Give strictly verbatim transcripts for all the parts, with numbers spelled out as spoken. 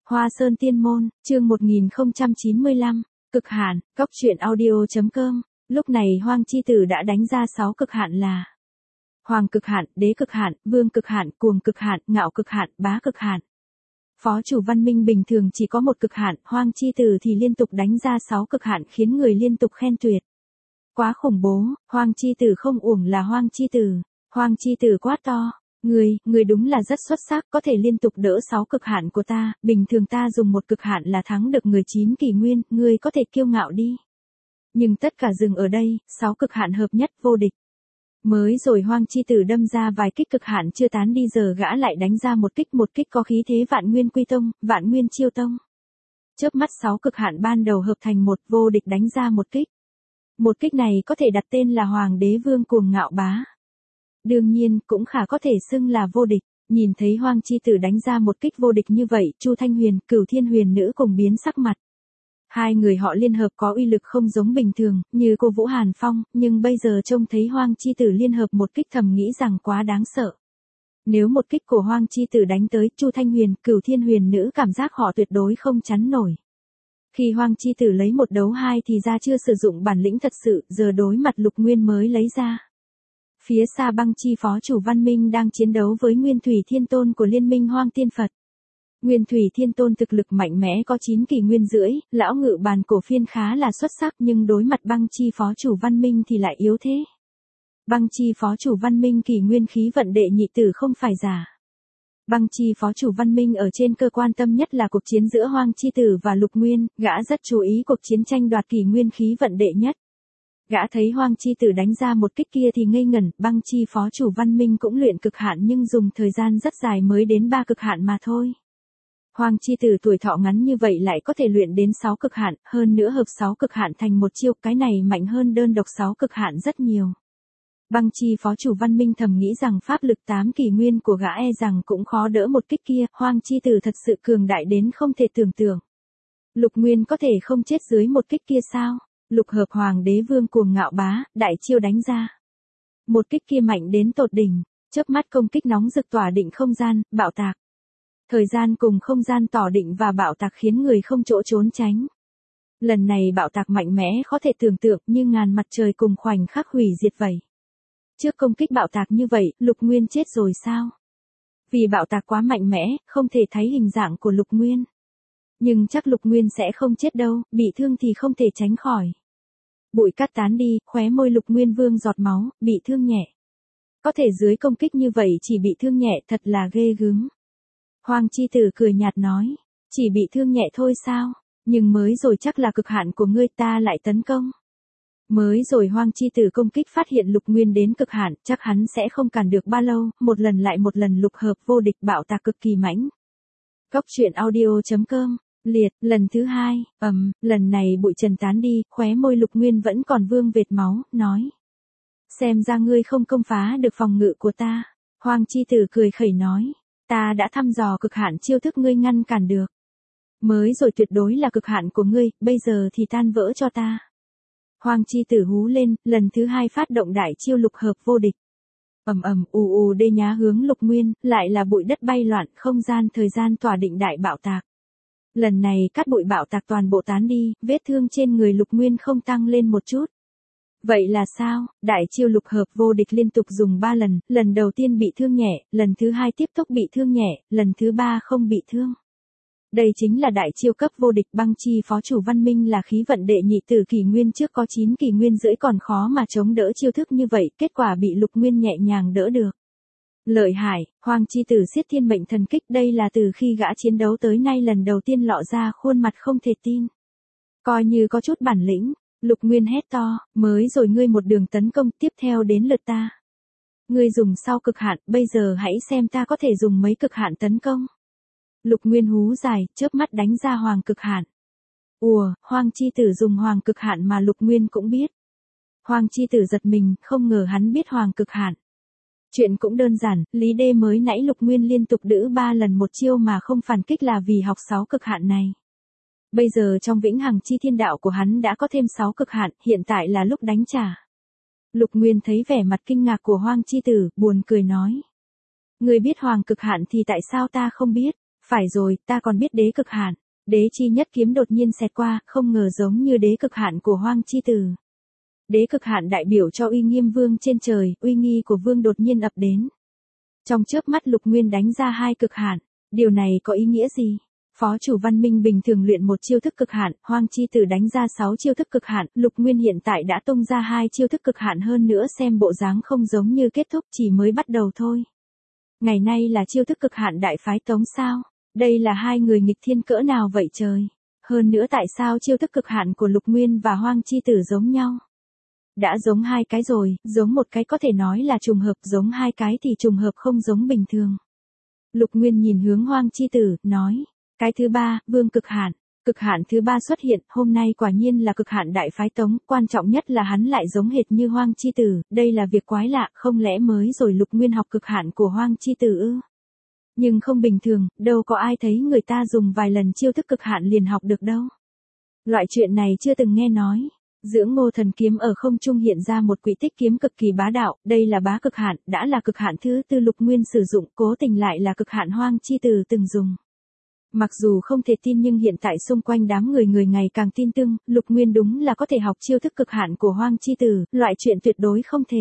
Hoa Sơn Tiên Môn, chương một nghìn không trăm chín mươi lăm, cực hạn, cốc truyện audio.com, lúc này Hoang Chi Tử đã đánh ra sáu cực hạn là Hoàng cực hạn, Đế cực hạn, Vương cực hạn, Cuồng cực hạn, Ngạo cực hạn, Bá cực hạn. Phó chủ Văn Minh bình thường chỉ có một cực hạn, Hoang Chi Tử thì liên tục đánh ra sáu cực hạn khiến người liên tục khen tuyệt. Quá khủng bố, Hoang Chi Tử không uổng là Hoang Chi Tử. Hoang Chi Tử quát to. Người, người đúng là rất xuất sắc, có thể liên tục đỡ sáu cực hạn của ta, bình thường ta dùng một cực hạn là thắng được người chín kỷ nguyên, ngươi có thể kiêu ngạo đi. Nhưng tất cả dừng ở đây, sáu cực hạn hợp nhất vô địch. Mới rồi Hoang Chi Tử đâm ra vài kích cực hạn chưa tán đi, giờ gã lại đánh ra một kích một kích có khí thế vạn nguyên quy tông, vạn nguyên chiêu tông. Chớp mắt sáu cực hạn ban đầu hợp thành một, vô địch đánh ra một kích. Một kích này có thể đặt tên là Hoàng Đế Vương Cuồng Ngạo Bá. Đương nhiên, cũng khả có thể xưng là vô địch. Nhìn thấy Hoang Chi Tử đánh ra một kích vô địch như vậy, Chu Thanh Huyền, Cửu Thiên Huyền Nữ cùng biến sắc mặt. Hai người họ liên hợp có uy lực không giống bình thường, như cô Vũ Hàn Phong, nhưng bây giờ trông thấy Hoang Chi Tử liên hợp một kích thầm nghĩ rằng quá đáng sợ. Nếu một kích của Hoang Chi Tử đánh tới, Chu Thanh Huyền, Cửu Thiên Huyền Nữ cảm giác họ tuyệt đối không chắn nổi. Khi Hoang Chi Tử lấy một đấu hai thì ra chưa sử dụng bản lĩnh thật sự, giờ đối mặt Lục Nguyên mới lấy ra. Phía xa Băng Chi phó chủ Văn Minh đang chiến đấu với Nguyên Thủy Thiên Tôn của Liên minh Hoang Tiên Phật. Nguyên Thủy Thiên Tôn thực lực mạnh mẽ có chín kỷ nguyên rưỡi, lão ngự bàn cổ phiên khá là xuất sắc nhưng đối mặt Băng Chi phó chủ Văn Minh thì lại yếu thế. Băng Chi phó chủ Văn Minh kỷ nguyên khí vận đệ nhị tử không phải giả. Băng Chi phó chủ Văn Minh ở trên cơ quan tâm nhất là cuộc chiến giữa Hoang Chi Tử và Lục Nguyên, gã rất chú ý cuộc chiến tranh đoạt kỷ nguyên khí vận đệ nhất. Gã thấy Hoang Chi Tử đánh ra một kích kia thì ngây ngẩn, Băng Chi phó chủ Văn Minh cũng luyện cực hạn nhưng dùng thời gian rất dài mới đến ba cực hạn mà thôi. Hoang Chi Tử tuổi thọ ngắn như vậy lại có thể luyện đến sáu cực hạn, hơn nữa hợp sáu cực hạn thành một chiêu, cái này mạnh hơn đơn độc sáu cực hạn rất nhiều. Băng Chi phó chủ Văn Minh thầm nghĩ rằng pháp lực tám kỷ nguyên của gã e rằng cũng khó đỡ một kích kia, Hoang Chi Tử thật sự cường đại đến không thể tưởng tượng. Lục Nguyên có thể không chết dưới một kích kia sao? Lục hợp Hoàng Đế Vương Cuồng Ngạo Bá, đại chiêu đánh ra. Một kích kia mạnh đến tột đỉnh, chớp mắt công kích nóng rực tỏa định không gian, bạo tạc. Thời gian cùng không gian tỏ định và bạo tạc khiến người không chỗ trốn tránh. Lần này bạo tạc mạnh mẽ khó thể tưởng tượng như ngàn mặt trời cùng khoảnh khắc hủy diệt vậy. Trước công kích bạo tạc như vậy, Lục Nguyên chết rồi sao? Vì bạo tạc quá mạnh mẽ, không thể thấy hình dạng của Lục Nguyên. Nhưng chắc Lục Nguyên sẽ không chết đâu, bị thương thì không thể tránh khỏi. Bụi cát tán đi, khóe môi Lục Nguyên Vương giọt máu, bị thương nhẹ. Có thể dưới công kích như vậy chỉ bị thương nhẹ thật là ghê gớm. Hoang Chi Tử cười nhạt nói, chỉ bị thương nhẹ thôi sao, nhưng mới rồi chắc là cực hạn của ngươi ta lại tấn công. Mới rồi Hoang Chi Tử công kích phát hiện Lục Nguyên đến cực hạn, chắc hắn sẽ không cản được bao lâu, một lần lại một lần lục hợp vô địch bạo tạc cực kỳ mãnh. Cốc truyện audio.com, liệt, lần thứ hai, ầm, um, lần này bụi trần tán đi, khóe môi Lục Nguyên vẫn còn vương vệt máu, nói. Xem ra ngươi không công phá được phòng ngự của ta. Hoang Chi Tử cười khẩy nói, ta đã thăm dò cực hạn chiêu thức ngươi ngăn cản được. Mới rồi tuyệt đối là cực hạn của ngươi, bây giờ thì tan vỡ cho ta. Hoang Chi Tử hú lên, lần thứ hai phát động đại chiêu lục hợp vô địch. Ầm ầm ù ù đê nhá hướng Lục Nguyên, lại là bụi đất bay loạn, không gian thời gian tỏa định đại bạo tạc. Lần này cát bụi bạo tạc toàn bộ tán đi, vết thương trên người Lục Nguyên không tăng lên một chút. Vậy là sao? Đại chiêu lục hợp vô địch liên tục dùng ba lần, lần đầu tiên bị thương nhẹ, lần thứ hai tiếp tục bị thương nhẹ, lần thứ ba không bị thương. Đây chính là đại chiêu cấp vô địch. Băng Chi phó chủ Văn Minh là khí vận đệ nhị tử kỷ nguyên trước có chín kỷ nguyên rưỡi còn khó mà chống đỡ chiêu thức như vậy, kết quả bị Lục Nguyên nhẹ nhàng đỡ được. Lợi hại, Hoang Chi Tử siết thiên mệnh thần kích, đây là từ khi gã chiến đấu tới nay lần đầu tiên lọ ra khuôn mặt không thể tin. Coi như có chút bản lĩnh. Lục Nguyên hét to, mới rồi ngươi một đường tấn công, tiếp theo đến lượt ta. Ngươi dùng sau cực hạn, bây giờ hãy xem ta có thể dùng mấy cực hạn tấn công. Lục Nguyên hú dài, chớp mắt đánh ra Hoàng cực hạn. Ùa, Hoang Chi Tử dùng Hoàng cực hạn mà Lục Nguyên cũng biết. Hoang Chi Tử giật mình, không ngờ hắn biết Hoàng cực hạn. Chuyện cũng đơn giản, Lý Đê mới nãy Lục Nguyên liên tục đỡ ba lần một chiêu mà không phản kích là vì học sáu cực hạn này. Bây giờ trong vĩnh hằng chi thiên đạo của hắn đã có thêm sáu cực hạn, hiện tại là lúc đánh trả. Lục Nguyên thấy vẻ mặt kinh ngạc của Hoang Chi Tử, buồn cười nói. Ngươi biết Hoàng cực hạn thì tại sao ta không biết? Phải rồi, ta còn biết đế cực hạn. Đế chi nhất kiếm đột nhiên xẹt qua, không ngờ giống như đế cực hạn của Hoang chi tử. Đế cực hạn đại biểu cho uy nghiêm vương trên trời, uy nghi của vương đột nhiên ập đến. Trong chớp mắt Lục Nguyên đánh ra hai cực hạn, điều này có ý nghĩa gì? Phó chủ Văn Minh bình thường luyện một chiêu thức cực hạn, Hoang chi tử đánh ra sáu chiêu thức cực hạn, Lục Nguyên hiện tại đã tung ra hai chiêu thức cực hạn, hơn nữa xem bộ dáng không giống như kết thúc, chỉ mới bắt đầu thôi. Ngày nay là chiêu thức cực hạn đại phái Tống sao? Đây là hai người nghịch thiên cỡ nào vậy trời? Hơn nữa tại sao chiêu thức cực hạn của Lục Nguyên và Hoang chi tử giống nhau? Đã giống hai cái rồi, giống một cái có thể nói là trùng hợp, giống hai cái thì trùng hợp không giống bình thường. Lục Nguyên nhìn hướng Hoang chi tử, nói. Cái thứ ba, vương cực hạn. Cực hạn thứ ba xuất hiện, hôm nay quả nhiên là cực hạn đại phái Tống, quan trọng nhất là hắn lại giống hệt như Hoang chi tử, đây là việc quái lạ, không lẽ mới rồi Lục Nguyên học cực hạn của Hoang chi tử ư? Nhưng không bình thường, đâu có ai thấy người ta dùng vài lần chiêu thức cực hạn liền học được đâu. Loại chuyện này chưa từng nghe nói. Dưỡng Ngô Thần kiếm ở không trung hiện ra một quỹ tích kiếm cực kỳ bá đạo, đây là bá cực hạn, đã là cực hạn thứ tư Lục Nguyên sử dụng, cố tình lại là cực hạn Hoang chi tử từng dùng. Mặc dù không thể tin nhưng hiện tại xung quanh đám người người ngày càng tin tưởng, Lục Nguyên đúng là có thể học chiêu thức cực hạn của Hoang chi tử, loại chuyện tuyệt đối không thể.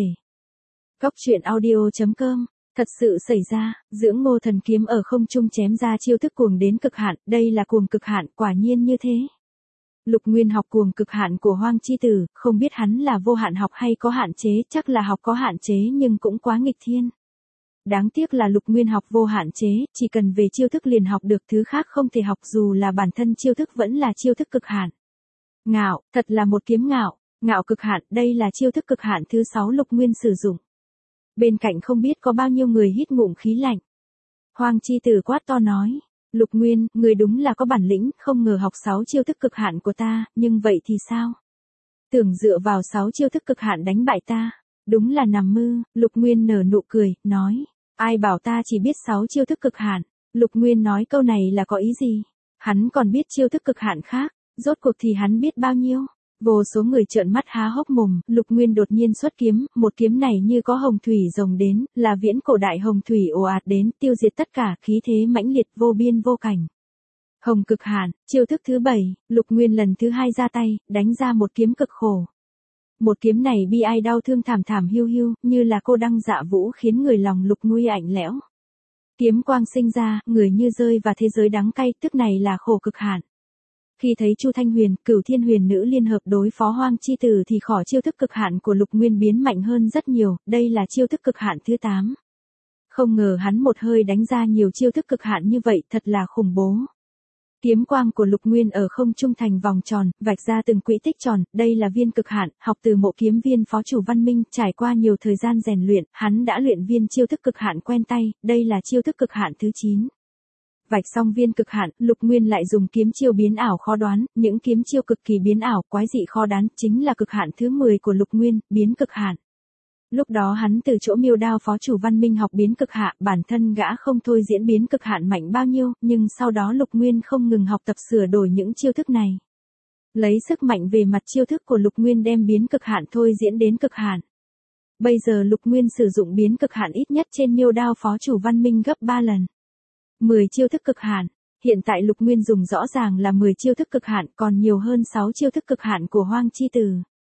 Góc truyện audio chấm com. Thật sự xảy ra, Dưỡng Ngô Thần kiếm ở không trung chém ra chiêu thức cuồng đến cực hạn, đây là cuồng cực hạn, quả nhiên như thế. Lục Nguyên học cuồng cực hạn của Hoang chi tử, không biết hắn là vô hạn học hay có hạn chế, chắc là học có hạn chế nhưng cũng quá nghịch thiên. Đáng tiếc là Lục Nguyên học vô hạn chế, chỉ cần về chiêu thức liền học được, thứ khác không thể học, dù là bản thân chiêu thức vẫn là chiêu thức cực hạn. Ngạo, thật là một kiếm ngạo, ngạo cực hạn, đây là chiêu thức cực hạn thứ sáu Lục Nguyên sử dụng. Bên cạnh không biết có bao nhiêu người hít ngụm khí lạnh. Hoang chi tử quát to nói, Lục Nguyên, người đúng là có bản lĩnh, không ngờ học sáu chiêu thức cực hạn của ta, nhưng vậy thì sao? Tưởng dựa vào sáu chiêu thức cực hạn đánh bại ta, đúng là nằm mơ. Lục Nguyên nở nụ cười, nói, ai bảo ta chỉ biết sáu chiêu thức cực hạn? Lục Nguyên nói câu này là có ý gì? Hắn còn biết chiêu thức cực hạn khác, rốt cuộc thì hắn biết bao nhiêu? Vô số người trợn mắt há hốc mồm, Lục Nguyên đột nhiên xuất kiếm, một kiếm này như có hồng thủy rồng đến, là viễn cổ đại hồng thủy ồ ạt đến, tiêu diệt tất cả, khí thế mãnh liệt vô biên vô cảnh. Hồng cực hạn, chiêu thức thứ bảy, Lục Nguyên lần thứ hai ra tay, đánh ra một kiếm cực khổ. Một kiếm này bi ai đau thương thảm thảm hiu hiu, như là cô đăng dạ vũ, khiến người lòng Lục Nguy lạnh lẽo. Kiếm quang sinh ra, người như rơi vào thế giới đắng cay, tức này là khổ cực hạn. Khi thấy Chu Thanh Huyền, Cửu Thiên Huyền Nữ liên hợp đối phó Hoang chi tử thì khỏi chiêu thức cực hạn của Lục Nguyên biến mạnh hơn rất nhiều, đây là chiêu thức cực hạn thứ tám. Không ngờ hắn một hơi đánh ra nhiều chiêu thức cực hạn như vậy, thật là khủng bố. Kiếm quang của Lục Nguyên ở không trung thành vòng tròn, vạch ra từng quỹ tích tròn, đây là viên cực hạn, học từ Mộ Kiếm Viên phó chủ Văn Minh, trải qua nhiều thời gian rèn luyện, hắn đã luyện viên chiêu thức cực hạn quen tay, đây là chiêu thức cực hạn thứ chín. Vạch xong viên cực hạn, Lục Nguyên lại dùng kiếm chiêu biến ảo khó đoán, những kiếm chiêu cực kỳ biến ảo, quái dị khó đoán, chính là cực hạn thứ mười của Lục Nguyên, biến cực hạn. Lúc đó hắn từ chỗ Miêu Đao phó chủ Văn Minh học biến cực hạn, bản thân gã không thôi diễn biến cực hạn mạnh bao nhiêu, nhưng sau đó Lục Nguyên không ngừng học tập sửa đổi những chiêu thức này. Lấy sức mạnh về mặt chiêu thức của Lục Nguyên đem biến cực hạn thôi diễn đến cực hạn. Bây giờ Lục Nguyên sử dụng biến cực hạn ít nhất trên Miêu Đao phó chủ Văn Minh gấp ba lần. mười chiêu thức cực hạn. Hiện tại Lục Nguyên dùng rõ ràng là mười chiêu thức cực hạn, còn nhiều hơn sáu chiêu thức cực hạn của Hoang chi tử.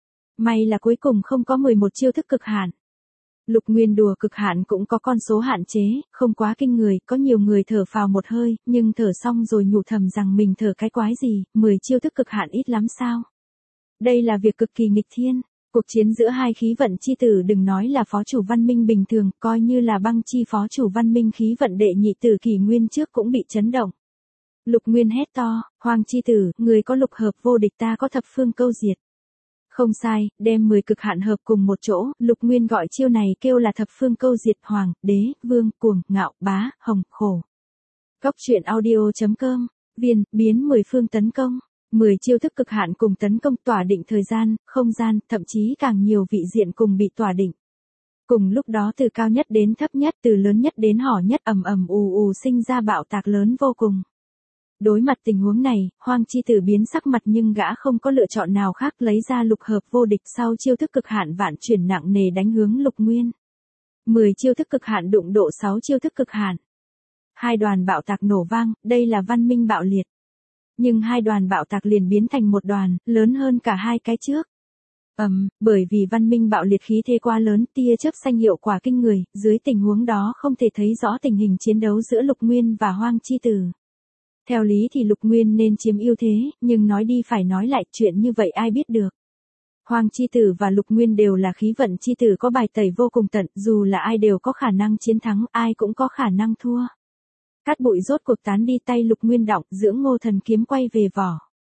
May là cuối cùng không có mười một chiêu thức cực hạn. Lục Nguyên đùa cực hạn cũng có con số hạn chế, không quá kinh người, có nhiều người thở phào một hơi, nhưng thở xong rồi nhủ thầm rằng mình thở cái quái gì, mười chiêu thức cực hạn ít lắm sao? Đây là việc cực kỳ nghịch thiên. Cuộc chiến giữa hai khí vận chi tử đừng nói là phó chủ Văn Minh bình thường, coi như là Băng Chi phó chủ Văn Minh khí vận đệ nhị tử kỷ nguyên trước cũng bị chấn động. Lục Nguyên hét to, Hoang chi tử, người có lục hợp vô địch, ta có thập phương câu diệt. Không sai, đem mười cực hạn hợp cùng một chỗ, Lục Nguyên gọi chiêu này kêu là thập phương câu diệt, hoàng, đế, vương, cuồng, ngạo, bá, hồng, khổ. Góc truyện audio chấm com, viên, biến mười phương tấn công. mười chiêu thức cực hạn cùng tấn công, tỏa định thời gian, không gian, thậm chí càng nhiều vị diện cùng bị tỏa định. Cùng lúc đó từ cao nhất đến thấp nhất, từ lớn nhất đến hỏ nhất, ầm ầm ù ù sinh ra bạo tạc lớn vô cùng. Đối mặt tình huống này, Hoang chi tử biến sắc mặt nhưng gã không có lựa chọn nào khác, lấy ra lục hợp vô địch, sau chiêu thức cực hạn vạn chuyển nặng nề đánh hướng Lục Nguyên. mười chiêu thức cực hạn đụng độ sáu chiêu thức cực hạn. Hai đoàn bạo tạc nổ vang, đây là văn minh bạo liệt. Nhưng hai đoàn bạo tạc liền biến thành một đoàn, lớn hơn cả hai cái trước. Ầm, um, bởi vì văn minh bạo liệt khí thế quá lớn, tia chớp xanh hiệu quả kinh người, dưới tình huống đó không thể thấy rõ tình hình chiến đấu giữa Lục Nguyên và Hoang Chi Tử. Theo lý thì Lục Nguyên nên chiếm ưu thế, nhưng nói đi phải nói lại, chuyện như vậy ai biết được. Hoang Chi Tử và Lục Nguyên đều là khí vận chi tử có bài tẩy vô cùng tận, dù là ai đều có khả năng chiến thắng, ai cũng có khả năng thua. Cát bụi rốt cuộc tán đi, tay Lục Nguyên động, dưỡng Ngô Thần kiếm quay về vỏ.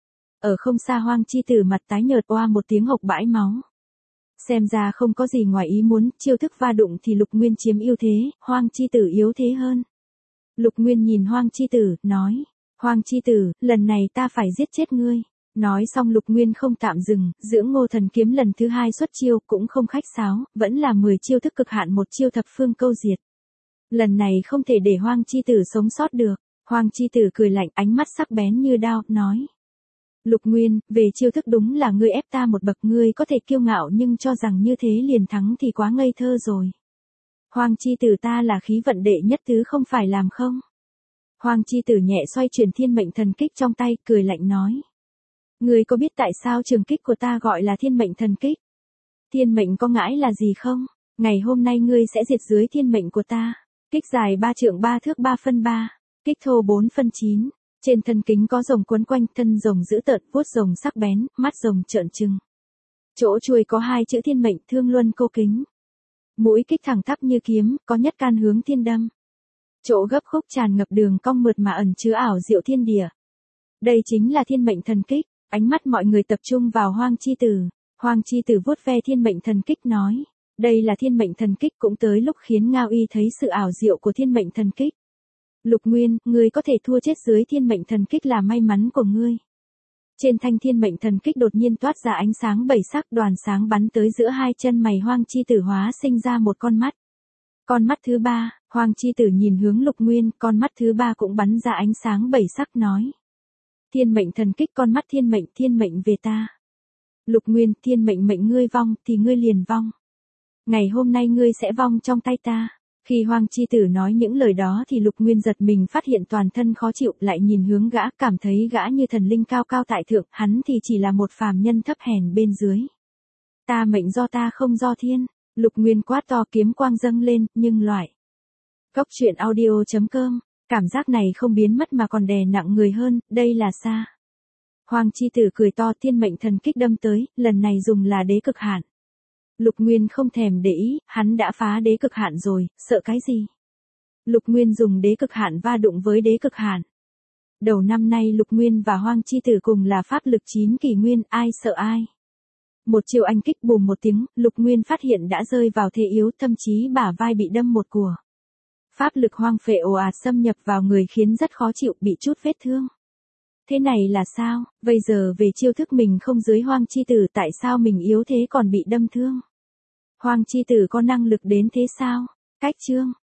Ở không xa Hoang Chi Tử mặt tái nhợt oa một tiếng hộc bãi máu. Xem ra không có gì ngoài ý muốn, chiêu thức va đụng thì Lục Nguyên chiếm ưu thế, Hoang Chi Tử yếu thế hơn. Lục Nguyên nhìn Hoang Chi Tử, nói, Hoang Chi Tử, lần này ta phải giết chết ngươi. Nói xong Lục Nguyên không tạm dừng, dưỡng Ngô Thần kiếm lần thứ hai xuất chiêu, cũng không khách sáo, vẫn là mười chiêu thức cực hạn, một chiêu thập phương câu diệt. Lần này không thể để Hoang Chi Tử sống sót được. Hoang Chi Tử cười lạnh, ánh mắt sắc bén như đao, nói. Lục Nguyên, về chiêu thức đúng là ngươi ép ta một bậc, ngươi có thể kiêu ngạo nhưng cho rằng như thế liền thắng thì quá ngây thơ rồi. Hoang Chi Tử, ta là khí vận đệ nhất tứ không phải làm không. Hoang Chi Tử nhẹ xoay chuyển thiên mệnh thần kích trong tay, cười lạnh nói. Ngươi có biết tại sao trường kích của ta gọi là thiên mệnh thần kích? Thiên mệnh có ngãi là gì không? Ngày hôm nay ngươi sẽ diệt dưới thiên mệnh của ta. Kích dài ba trượng ba thước ba phân ba, kích thô bốn phân chín. Trên thân kính có rồng quấn quanh, thân rồng dữ tợn, vuốt rồng sắc bén, mắt rồng trợn trừng. Chỗ chuôi có hai chữ thiên mệnh, thương luân cô kính. Mũi kích thẳng tắp như kiếm, có nhất can hướng thiên đâm. Chỗ gấp khúc tràn ngập đường cong mượt mà ẩn chứa ảo diệu thiên địa. Đây chính là thiên mệnh thần kích. Ánh mắt mọi người tập trung vào Hoang Chi Tử. Hoang Chi Tử vuốt ve thiên mệnh thần kích nói. Đây là thiên mệnh thần kích, cũng tới lúc khiến Ngao Y thấy sự ảo diệu của thiên mệnh thần kích. Lục Nguyên, ngươi có thể thua chết dưới thiên mệnh thần kích là may mắn của ngươi. Trên thanh thiên mệnh thần kích đột nhiên toát ra ánh sáng bảy sắc, đoàn sáng bắn tới giữa hai chân mày Hoang Chi Tử, hóa sinh ra một con mắt. Con mắt thứ ba, Hoang Chi Tử nhìn hướng Lục Nguyên, con mắt thứ ba cũng bắn ra ánh sáng bảy sắc, nói. Thiên mệnh thần kích, con mắt thiên mệnh, thiên mệnh về ta. Lục Nguyên, thiên mệnh mệnh ngươi vong, thì ngươi liền vong. Ngày hôm nay ngươi sẽ vong trong tay ta. Khi Hoang Chi Tử nói những lời đó thì Lục Nguyên giật mình, phát hiện toàn thân khó chịu, lại nhìn hướng gã, cảm thấy gã như thần linh cao cao tại thượng, hắn thì chỉ là một phàm nhân thấp hèn bên dưới. Ta mệnh do ta không do thiên. Lục Nguyên quát to, kiếm quang dâng lên, nhưng loại. Góc truyện audio chấm com. Cảm giác này không biến mất mà còn đè nặng người hơn, đây là xa. Hoang Chi Tử cười to, thiên mệnh thần kích đâm tới, lần này dùng là đế cực hạn. Lục Nguyên không thèm để ý, hắn đã phá đế cực hạn rồi, sợ cái gì? Lục Nguyên dùng đế cực hạn va đụng với đế cực hạn. Đầu năm nay Lục Nguyên và Hoang Chi Tử cùng là pháp lực chín kỷ nguyên, ai sợ ai? Một chiều anh kích bùm một tiếng, Lục Nguyên phát hiện đã rơi vào thế yếu, thậm chí bả vai bị đâm một của. Pháp lực hoang phệ ồ ạt xâm nhập vào người khiến rất khó chịu, bị chút vết thương. Thế này là sao? Bây giờ về chiêu thức mình không dưới Hoang Chi Tử, tại sao mình yếu thế còn bị đâm thương? Hoang Chi Tử có năng lực đến thế sao? Cách chương